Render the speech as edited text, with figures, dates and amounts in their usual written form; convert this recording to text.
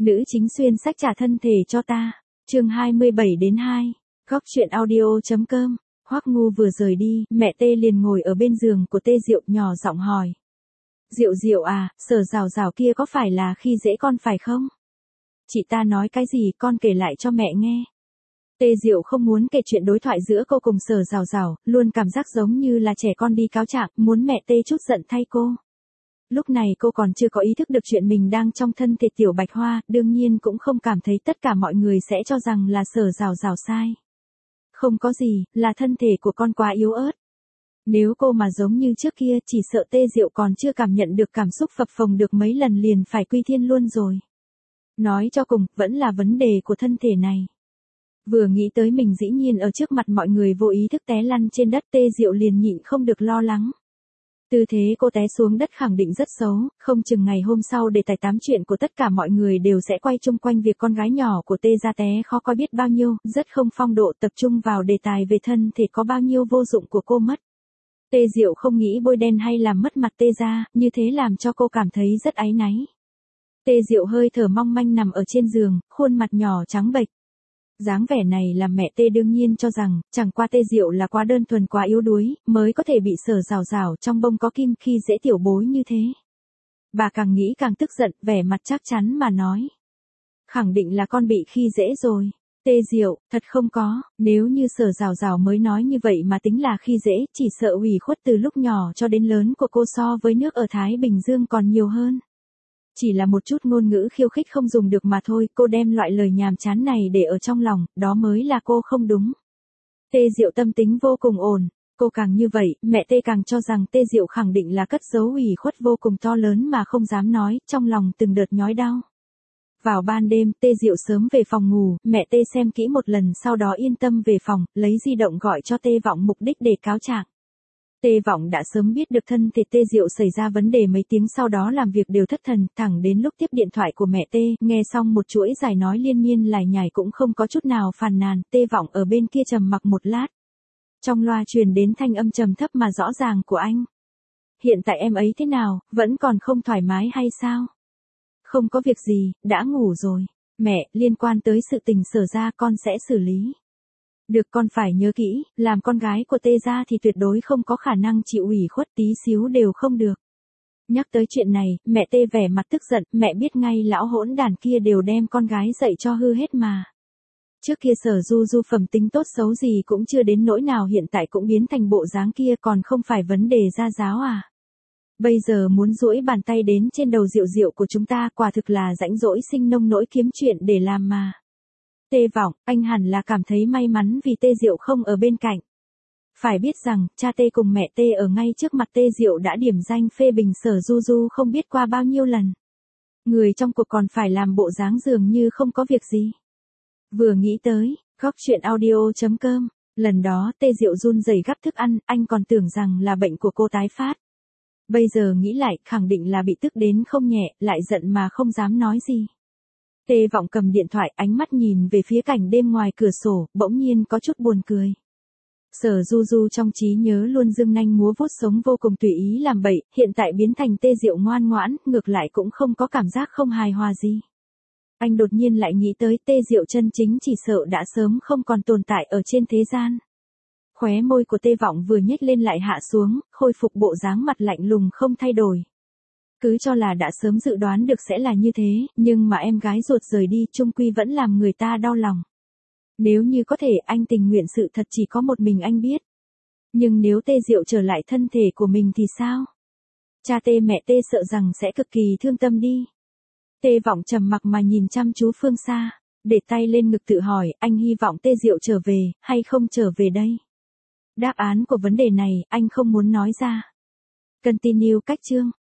Nữ chính xuyên sách trả thân thể cho ta. Chương 27-2. Góc truyện audio.com. Hoắc Ngu vừa rời đi, mẹ Tê liền ngồi ở bên giường của Tê Diệu nhỏ giọng hỏi. Diệu Diệu à, Sở Rào Rào kia có phải là khi dễ con phải không? Chị ta nói cái gì con kể lại cho mẹ nghe. Tê Diệu không muốn kể chuyện đối thoại giữa cô cùng Sở Rào Rào, luôn cảm giác giống như là trẻ con đi cáo trạng, muốn mẹ Tê chút giận thay cô. Lúc này cô còn chưa có ý thức được chuyện mình đang trong thân thể Tiểu Bạch Hoa, đương nhiên cũng không cảm thấy tất cả mọi người sẽ cho rằng là Sở Rào Rào sai. Không có gì, là thân thể của con quá yếu ớt. Nếu cô mà giống như trước kia, chỉ sợ Tê Diệu còn chưa cảm nhận được cảm xúc phập phồng được mấy lần liền phải quy thiên luôn rồi. Nói cho cùng, vẫn là vấn đề của thân thể này. Vừa nghĩ tới mình dĩ nhiên ở trước mặt mọi người vô ý thức té lăn trên đất, Tê Diệu liền nhịn không được lo lắng. Tư thế cô té xuống đất khẳng định rất xấu, không chừng ngày hôm sau đề tài tám chuyện của tất cả mọi người đều sẽ quay chung quanh việc con gái nhỏ của Tê gia té khó coi biết bao nhiêu, rất không phong độ, tập trung vào đề tài về thân thể có bao nhiêu vô dụng của cô mất. Tê Diệu không nghĩ bôi đen hay làm mất mặt Tê gia, như thế làm cho cô cảm thấy rất áy náy. Tê Diệu hơi thở mong manh nằm ở trên giường, khuôn mặt nhỏ trắng bệch. Dáng vẻ này làm mẹ Tê đương nhiên cho rằng, chẳng qua Tê Diệu là quá đơn thuần quá yếu đuối, mới có thể bị Sở Rào Rào trong bông có kim khi dễ tiểu bối như thế. Bà càng nghĩ càng tức giận, vẻ mặt chắc chắn mà nói. Khẳng định là con bị khi dễ rồi. Tê Diệu, thật không có, nếu như Sở Rào Rào mới nói như vậy mà tính là khi dễ, chỉ sợ ủy khuất từ lúc nhỏ cho đến lớn của cô so với nước ở Thái Bình Dương còn nhiều hơn. Chỉ là một chút ngôn ngữ khiêu khích không dùng được mà thôi, cô đem loại lời nhàm chán này để ở trong lòng, đó mới là cô không đúng. Tê Diệu tâm tính vô cùng ổn, cô càng như vậy, mẹ Tê càng cho rằng Tê Diệu khẳng định là cất giấu ủy khuất vô cùng to lớn mà không dám nói, trong lòng từng đợt nhói đau. Vào ban đêm, Tê Diệu sớm về phòng ngủ, mẹ Tê xem kỹ một lần sau đó yên tâm về phòng, lấy di động gọi cho Tê Vọng mục đích để cáo trạng. Tê Vọng đã sớm biết được thân thể Tê Diệu xảy ra vấn đề mấy tiếng sau đó làm việc đều thất thần, thẳng đến lúc tiếp điện thoại của mẹ Tê, nghe xong một chuỗi giải nói liên miên lải nhải cũng không có chút nào phàn nàn, Tê Vọng ở bên kia trầm mặc một lát. Trong loa truyền đến thanh âm trầm thấp mà rõ ràng của anh. Hiện tại em ấy thế nào, vẫn còn không thoải mái hay sao? Không có việc gì, đã ngủ rồi. Mẹ, liên quan tới sự tình Sở ra con sẽ xử lý. Được, con phải nhớ kỹ, làm con gái của Tê gia thì tuyệt đối không có khả năng chịu ủy khuất tí xíu đều không được. Nhắc tới chuyện này, mẹ Tê vẻ mặt tức giận, mẹ biết ngay lão hỗn đàn kia đều đem con gái dạy cho hư hết mà. Trước kia Sở Du Du phẩm tính tốt xấu gì cũng chưa đến nỗi nào, hiện tại cũng biến thành bộ dáng kia, còn không phải vấn đề gia giáo à. Bây giờ muốn duỗi bàn tay đến trên đầu Diệu Diệu của chúng ta, quả thực là rãnh rỗi sinh nông nỗi kiếm chuyện để làm mà. Tê Vọng, anh hẳn là cảm thấy may mắn vì Tê Diệu không ở bên cạnh. Phải biết rằng, cha Tê cùng mẹ Tê ở ngay trước mặt Tê Diệu đã điểm danh phê bình Sở Du Du không biết qua bao nhiêu lần. Người trong cuộc còn phải làm bộ dáng dường như không có việc gì. Vừa nghĩ tới, góc truyện audio.com, lần đó Tê Diệu run rẩy gắp thức ăn, anh còn tưởng rằng là bệnh của cô tái phát. Bây giờ nghĩ lại, khẳng định là bị tức đến không nhẹ, lại giận mà không dám nói gì. Tê Vọng cầm điện thoại, ánh mắt nhìn về phía cảnh đêm ngoài cửa sổ, bỗng nhiên có chút buồn cười. Sở Du Du trong trí nhớ luôn dương nanh múa vuốt sống vô cùng tùy ý làm bậy, hiện tại biến thành Tê Diệu ngoan ngoãn, ngược lại cũng không có cảm giác không hài hòa gì. Anh đột nhiên lại nghĩ tới Tê Diệu chân chính chỉ sợ đã sớm không còn tồn tại ở trên thế gian. Khóe môi của Tê Vọng vừa nhếch lên lại hạ xuống, khôi phục bộ dáng mặt lạnh lùng không thay đổi. Cứ cho là đã sớm dự đoán được sẽ là như thế, nhưng mà em gái ruột rời đi chung quy vẫn làm người ta đau lòng. Nếu như có thể anh tình nguyện sự thật chỉ có một mình anh biết. Nhưng nếu Tê Diệu trở lại thân thể của mình thì sao? Cha Tê mẹ Tê sợ rằng sẽ cực kỳ thương tâm đi. Tê Vọng trầm mặc mà nhìn chăm chú phương xa, để tay lên ngực tự hỏi, anh hy vọng Tê Diệu trở về, hay không trở về đây? Đáp án của vấn đề này, anh không muốn nói ra. Continue cách chương.